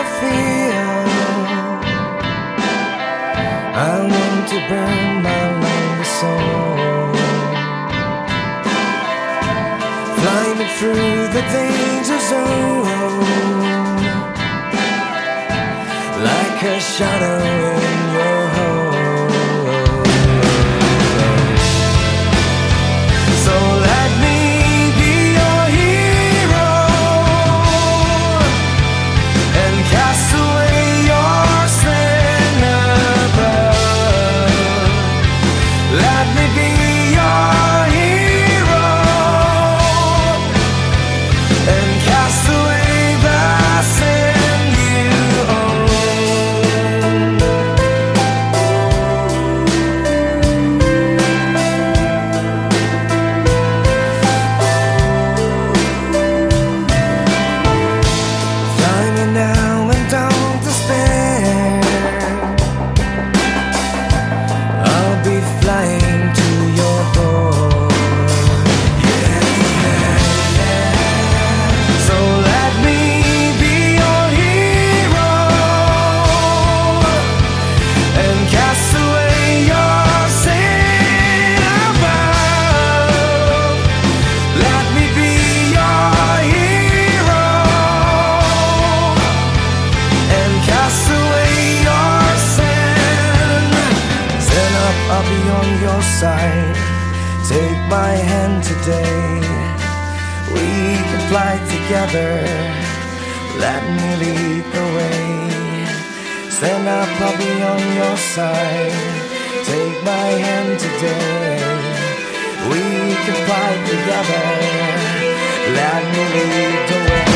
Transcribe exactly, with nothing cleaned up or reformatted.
feel. I want to burn my longest soul, fly me through the danger zone, like a shadow in your home. So let me be your hero and cast away your strength above. Let me be your hero and cast away the sin you own. Fly me now and don't despair. I'll be flying to your door. Yeah, yeah, yeah. So let me be your hero and cast away your sin above. Let me be your hero and cast away your sin. Stand up, I'll be on your side. Take my hand today. We can fly together. Let me lead the way. Stand up, I'll be on your side. Take my hand today. We can fly together. Let me lead the way.